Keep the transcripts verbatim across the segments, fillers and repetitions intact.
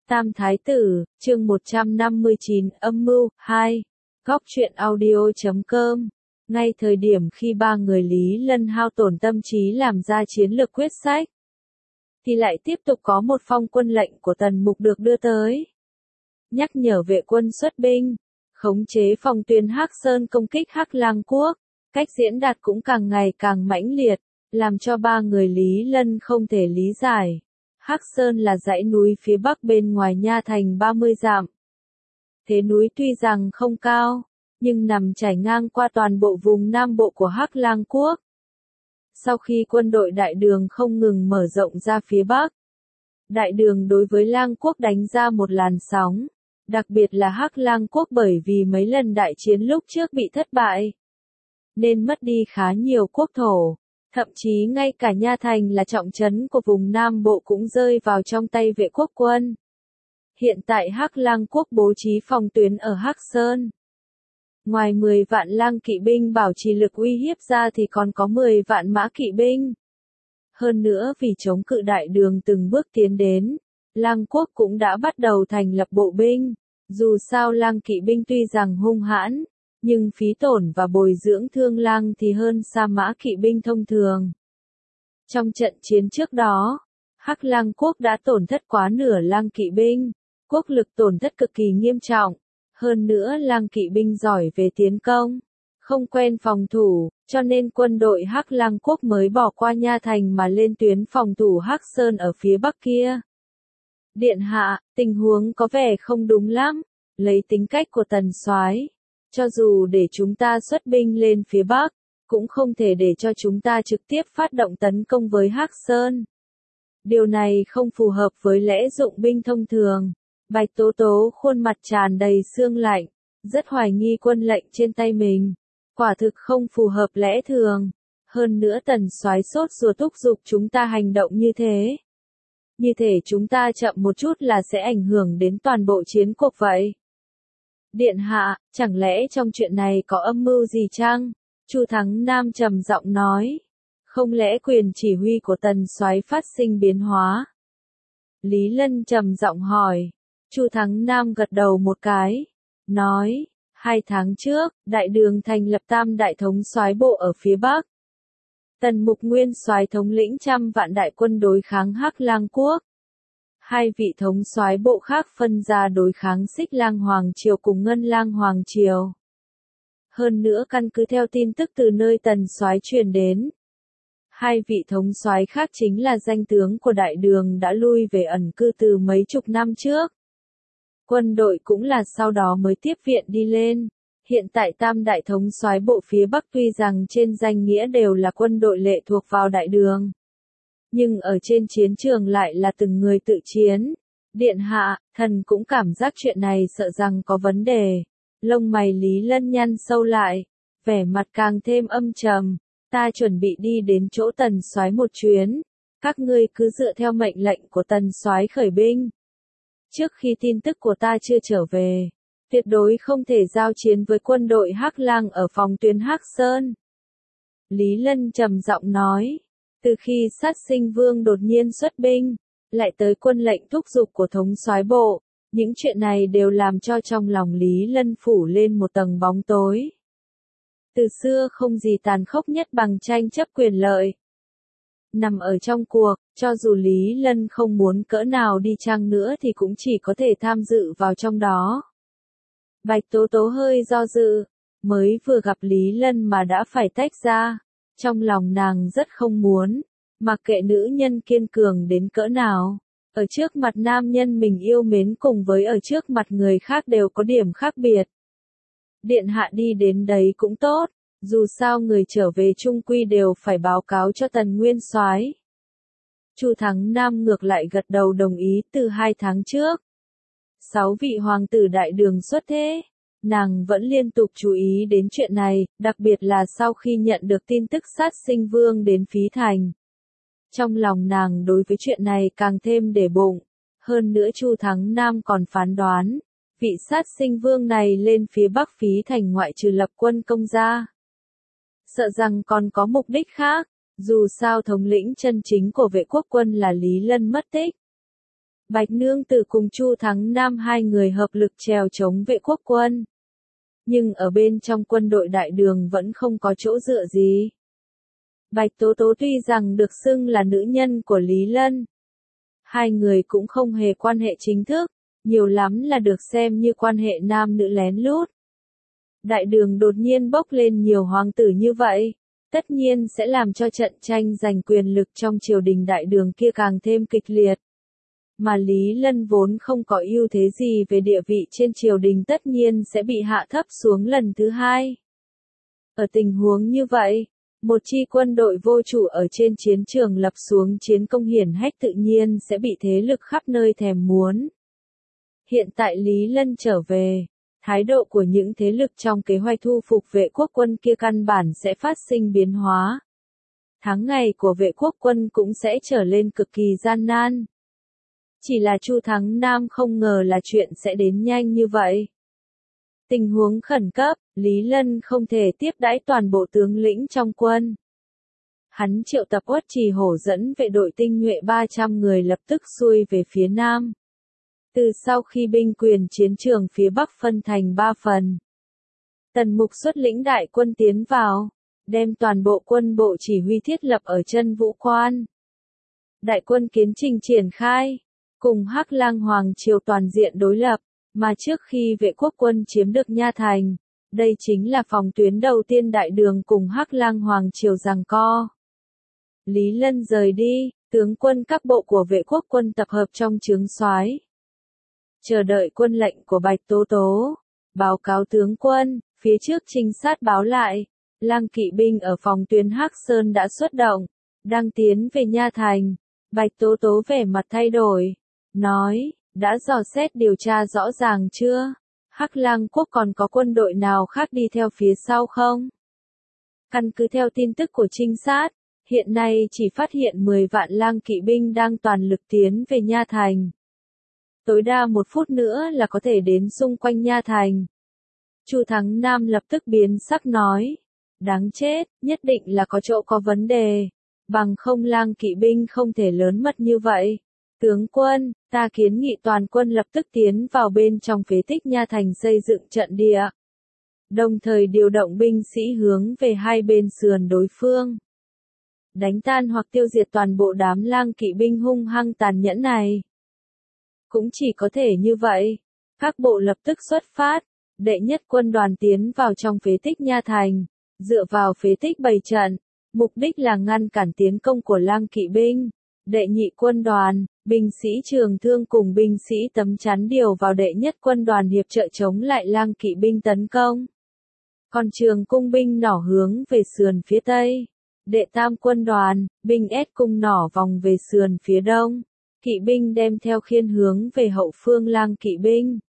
Tam Thái Tử, chương một trăm năm mươi chín, âm mưu, hai. Góc truyện audio chấm com. Ngay thời điểm khi ba người Lý Lân hao tổn tâm trí làm ra chiến lược quyết sách, thì lại tiếp tục có một phong quân lệnh của Tần Mục được đưa tới. Nhắc nhở vệ quân xuất binh, khống chế phòng tuyến Hắc Sơn công kích Hắc Lang Quốc. Cách diễn đạt cũng càng ngày càng mãnh liệt, làm cho ba người Lý Lân không thể lý giải. Hắc Sơn là dãy núi phía bắc bên ngoài Nha Thành ba mươi dặm. Thế núi tuy rằng không cao, nhưng nằm trải ngang qua toàn bộ vùng Nam Bộ của Hắc Lang Quốc. Sau khi quân đội Đại Đường không ngừng mở rộng ra phía bắc, Đại Đường đối với Lang Quốc đánh ra một làn sóng, đặc biệt là Hắc Lang Quốc bởi vì mấy lần đại chiến lúc trước bị thất bại, nên mất đi khá nhiều quốc thổ. Thậm chí ngay cả Nha Thành là trọng trấn của vùng Nam Bộ cũng rơi vào trong tay vệ quốc quân. Hiện tại Hắc Lang Quốc bố trí phòng tuyến ở Hắc Sơn. Ngoài mười vạn lang kỵ binh bảo trì lực uy hiếp ra thì còn có mười vạn mã kỵ binh. Hơn nữa vì chống cự Đại Đường từng bước tiến đến, Lang Quốc cũng đã bắt đầu thành lập bộ binh. Dù sao lang kỵ binh tuy rằng hung hãn, nhưng phí tổn và bồi dưỡng thương lang thì hơn xa mã kỵ binh thông thường. Trong trận chiến trước đó, Hắc Lang Quốc đã tổn thất quá nửa lang kỵ binh, quốc lực tổn thất cực kỳ nghiêm trọng. Hơn nữa lang kỵ binh giỏi về tiến công, không quen phòng thủ, cho nên quân đội Hắc Lang Quốc mới bỏ qua Nha Thành mà lên tuyến phòng thủ Hắc Sơn ở phía bắc kia. Điện hạ, tình huống có vẻ không đúng lắm, lấy tính cách của Tần Soái, cho dù để chúng ta xuất binh lên phía Bắc, cũng không thể để cho chúng ta trực tiếp phát động tấn công với Hắc Sơn. Điều này không phù hợp với lẽ dụng binh thông thường. Bạch Tố Tố khuôn mặt tràn đầy sương lạnh, rất hoài nghi quân lệnh trên tay mình. Quả thực không phù hợp lẽ thường. Hơn nữa Tần Soái sốt ruột thúc giục chúng ta hành động như thế. Như thể chúng ta chậm một chút là sẽ ảnh hưởng đến toàn bộ chiến cuộc vậy. Điện hạ, chẳng lẽ trong chuyện này có âm mưu gì chăng? Chu Thắng Nam trầm giọng nói. Không lẽ quyền chỉ huy của Tần Soái phát sinh biến hóa? Lý Lân trầm giọng hỏi. Chu Thắng Nam gật đầu một cái, nói, hai tháng trước, Đại Đường thành lập Tam Đại Thống soái bộ ở phía Bắc. Tần Mục nguyên soái thống lĩnh trăm vạn đại quân đối kháng Hắc Lang Quốc. Hai vị thống soái bộ khác phân ra đối kháng Xích Lang Hoàng Triều cùng Ngân Lang Hoàng Triều. Hơn nữa căn cứ theo tin tức từ nơi Tần soái truyền đến, hai vị thống soái khác chính là danh tướng của Đại Đường đã lui về ẩn cư từ mấy chục năm trước. Quân đội cũng là sau đó mới tiếp viện đi lên. Hiện tại Tam Đại Thống soái bộ phía Bắc tuy rằng trên danh nghĩa đều là quân đội lệ thuộc vào Đại Đường, nhưng ở trên chiến trường lại là từng người tự chiến. Điện hạ, thần cũng cảm giác chuyện này sợ rằng có vấn đề. Lông mày Lý Lân nhăn sâu lại, vẻ mặt càng thêm âm trầm. Ta chuẩn bị đi đến chỗ Tần soái một chuyến, các ngươi cứ dựa theo mệnh lệnh của Tần soái khởi binh. Trước khi tin tức của ta chưa trở về, tuyệt đối không thể giao chiến với quân đội Hắc Lang ở phòng tuyến Hắc Sơn. Lý Lân trầm giọng nói, từ khi Sát Sinh Vương đột nhiên xuất binh, lại tới quân lệnh thúc giục của thống soái bộ, những chuyện này đều làm cho trong lòng Lý Lân phủ lên một tầng bóng tối. Từ xưa không gì tàn khốc nhất bằng tranh chấp quyền lợi. Nằm ở trong cuộc, cho dù Lý Lân không muốn cỡ nào đi chăng nữa thì cũng chỉ có thể tham dự vào trong đó. Bạch Tố Tố hơi do dự, mới vừa gặp Lý Lân mà đã phải tách ra. Trong lòng nàng rất không muốn, mặc kệ nữ nhân kiên cường đến cỡ nào, ở trước mặt nam nhân mình yêu mến cùng với ở trước mặt người khác đều có điểm khác biệt. Điện hạ đi đến đấy cũng tốt, dù sao người trở về chung quy đều phải báo cáo cho Tần Nguyên soái. Chu Thắng Nam ngược lại gật đầu đồng ý. Từ hai tháng trước, sáu vị hoàng tử Đại Đường xuất thế, nàng vẫn liên tục chú ý đến chuyện này, đặc biệt là sau khi nhận được tin tức Sát Sinh Vương đến Phí Thành. Trong lòng nàng đối với chuyện này càng thêm để bụng. Hơn nữa Chu Thắng Nam còn phán đoán, vị Sát Sinh Vương này lên phía Bắc Phí Thành ngoại trừ lập quân công ra, sợ rằng còn có mục đích khác. Dù sao thống lĩnh chân chính của vệ quốc quân là Lý Lân mất tích. Bạch Nương Tử cùng Chu Thắng Nam hai người hợp lực trèo chống Vệ Quốc quân. Nhưng ở bên trong quân đội Đại Đường vẫn không có chỗ dựa gì. Bạch Tố Tố tuy rằng được xưng là nữ nhân của Lý Lân. Hai người cũng không hề quan hệ chính thức, nhiều lắm là được xem như quan hệ nam nữ lén lút. Đại Đường đột nhiên bốc lên nhiều hoàng tử như vậy, tất nhiên sẽ làm cho trận tranh giành quyền lực trong triều đình Đại Đường kia càng thêm kịch liệt. Mà Lý Lân vốn không có ưu thế gì về địa vị trên triều đình tất nhiên sẽ bị hạ thấp xuống lần thứ hai. Ở tình huống như vậy, một chi quân đội vô chủ ở trên chiến trường lập xuống chiến công hiển hách tự nhiên sẽ bị thế lực khắp nơi thèm muốn. Hiện tại Lý Lân trở về, thái độ của những thế lực trong kế hoạch thu phục Vệ Quốc quân kia căn bản sẽ phát sinh biến hóa. Tháng ngày của Vệ Quốc quân cũng sẽ trở lên cực kỳ gian nan. Chỉ là Chu Thắng Nam không ngờ là chuyện sẽ đến nhanh như vậy. Tình huống khẩn cấp, Lý Lân không thể tiếp đãi toàn bộ tướng lĩnh trong quân. Hắn triệu tập Uất Trì Hổ dẫn vệ đội tinh nhuệ ba trăm người lập tức xuôi về phía nam. Từ sau khi binh quyền chiến trường phía bắc phân thành ba phần, Tần Mục xuất lĩnh đại quân tiến vào, đem toàn bộ quân bộ chỉ huy thiết lập ở chân Vũ Quan. Đại quân kiến trình triển khai, cùng Hắc Lang Hoàng triều toàn diện đối lập, mà trước khi Vệ Quốc quân chiếm được Nha Thành, đây chính là phòng tuyến đầu tiên Đại Đường cùng Hắc Lang Hoàng triều giằng co. Lý Lân rời đi, tướng quân các bộ của Vệ Quốc quân tập hợp trong trướng soái, chờ đợi quân lệnh của Bạch Tố Tố. Báo cáo tướng quân, phía trước trinh sát báo lại, Lang kỵ binh ở phòng tuyến Hắc Sơn đã xuất động, đang tiến về Nha Thành. Bạch Tố Tố vẻ mặt thay đổi, nói, đã dò xét điều tra rõ ràng chưa? Hắc Lang quốc còn có quân đội nào khác đi theo phía sau không? Căn cứ theo tin tức của trinh sát, hiện nay chỉ phát hiện mười vạn Lang kỵ binh đang toàn lực tiến về Nha Thành. Tối đa một phút nữa là có thể đến xung quanh Nha Thành. Chu Thắng Nam lập tức biến sắc nói, đáng chết, nhất định là có chỗ có vấn đề, bằng không Lang kỵ binh không thể lớn mật như vậy. Tướng quân, ta kiến nghị toàn quân lập tức tiến vào bên trong phế tích Nha Thành xây dựng trận địa. Đồng thời điều động binh sĩ hướng về hai bên sườn đối phương. Đánh tan hoặc tiêu diệt toàn bộ đám Lang kỵ binh hung hăng tàn nhẫn này. Cũng chỉ có thể như vậy. Các bộ lập tức xuất phát, đệ nhất quân đoàn tiến vào trong phế tích Nha Thành, dựa vào phế tích bày trận, mục đích là ngăn cản tiến công của Lang kỵ binh. Đệ nhị quân đoàn, binh sĩ trường thương cùng binh sĩ tấm chắn điều vào đệ nhất quân đoàn hiệp trợ chống lại Lang kỵ binh tấn công. Còn trường cung binh nỏ hướng về sườn phía tây. Đệ tam quân đoàn, binh ép cung nỏ vòng về sườn phía đông. Kỵ binh đem theo khiên hướng về hậu phương Lang kỵ binh.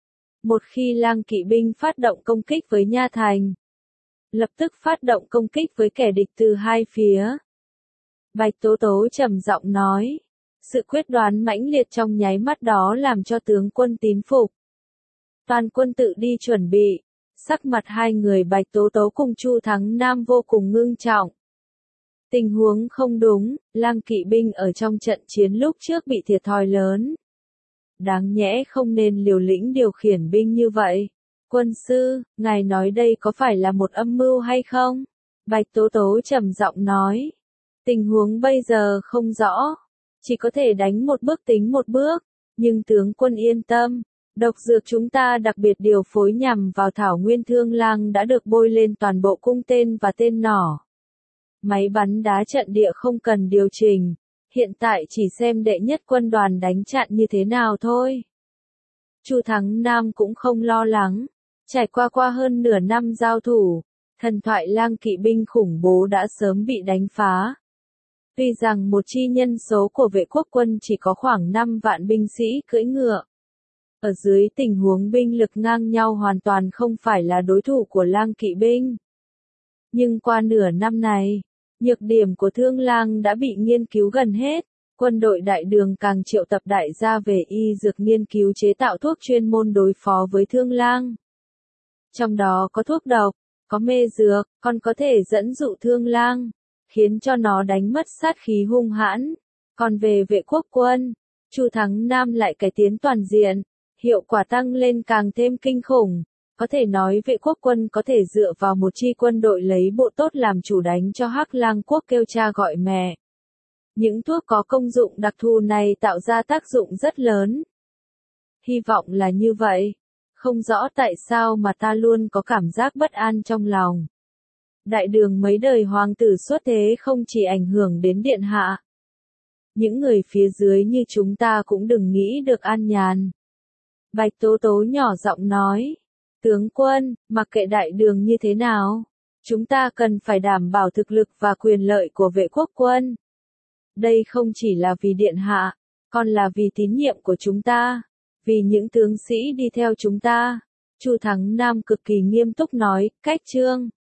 Một khi Lang kỵ binh phát động công kích với Nha Thành, lập tức phát động công kích với kẻ địch từ hai phía. Bạch Tố Tố trầm giọng nói, sự quyết đoán mãnh liệt trong nháy mắt đó làm cho tướng quân tín phục. Toàn quân tự đi chuẩn bị, sắc mặt hai người Bạch Tố Tố cùng Chu Thắng Nam vô cùng ngưng trọng. Tình huống không đúng, Lang kỵ binh ở trong trận chiến lúc trước bị thiệt thòi lớn. Đáng nhẽ không nên liều lĩnh điều khiển binh như vậy. Quân sư, ngài nói đây có phải là một âm mưu hay không? Bạch Tố Tố trầm giọng nói. Tình huống bây giờ không rõ, chỉ có thể đánh một bước tính một bước, nhưng tướng quân yên tâm, độc dược chúng ta đặc biệt điều phối nhằm vào Thảo Nguyên Thương Lang đã được bôi lên toàn bộ cung tên và tên nỏ. Máy bắn đá trận địa không cần điều chỉnh, hiện tại chỉ xem đệ nhất quân đoàn đánh chặn như thế nào thôi. Chu Thắng Nam cũng không lo lắng, trải qua qua hơn nửa năm giao thủ, thần thoại Lang kỵ binh khủng bố đã sớm bị đánh phá. Tuy rằng một chi nhân số của Vệ Quốc quân chỉ có khoảng năm vạn binh sĩ cưỡi ngựa. Ở dưới tình huống binh lực ngang nhau hoàn toàn không phải là đối thủ của Lang kỵ binh. Nhưng qua nửa năm này, nhược điểm của Thương Lang đã bị nghiên cứu gần hết, quân đội Đại Đường càng triệu tập đại gia về y dược nghiên cứu chế tạo thuốc chuyên môn đối phó với Thương Lang. Trong đó có thuốc độc, có mê dược, còn có thể dẫn dụ Thương Lang, khiến cho nó đánh mất sát khí hung hãn. Còn về Vệ Quốc quân, Chu Thắng Nam lại cải tiến toàn diện, hiệu quả tăng lên càng thêm kinh khủng. Có thể nói Vệ Quốc quân có thể dựa vào một chi quân đội lấy bộ tốt làm chủ đánh cho Hắc Lang quốc kêu cha gọi mẹ. Những thuốc có công dụng đặc thù này tạo ra tác dụng rất lớn. Hy vọng là như vậy. Không rõ tại sao mà ta luôn có cảm giác bất an trong lòng. Đại đường mấy đời hoàng tử xuất thế không chỉ ảnh hưởng đến điện hạ. Những người phía dưới như chúng ta cũng đừng nghĩ được an nhàn. Bạch Tố Tố nhỏ giọng nói. Tướng quân, mặc kệ đại đường như thế nào, chúng ta cần phải đảm bảo thực lực và quyền lợi của Vệ Quốc quân. Đây không chỉ là vì điện hạ, còn là vì tín nhiệm của chúng ta, vì những tướng sĩ đi theo chúng ta. Chu Thắng Nam cực kỳ nghiêm túc nói, cách chương.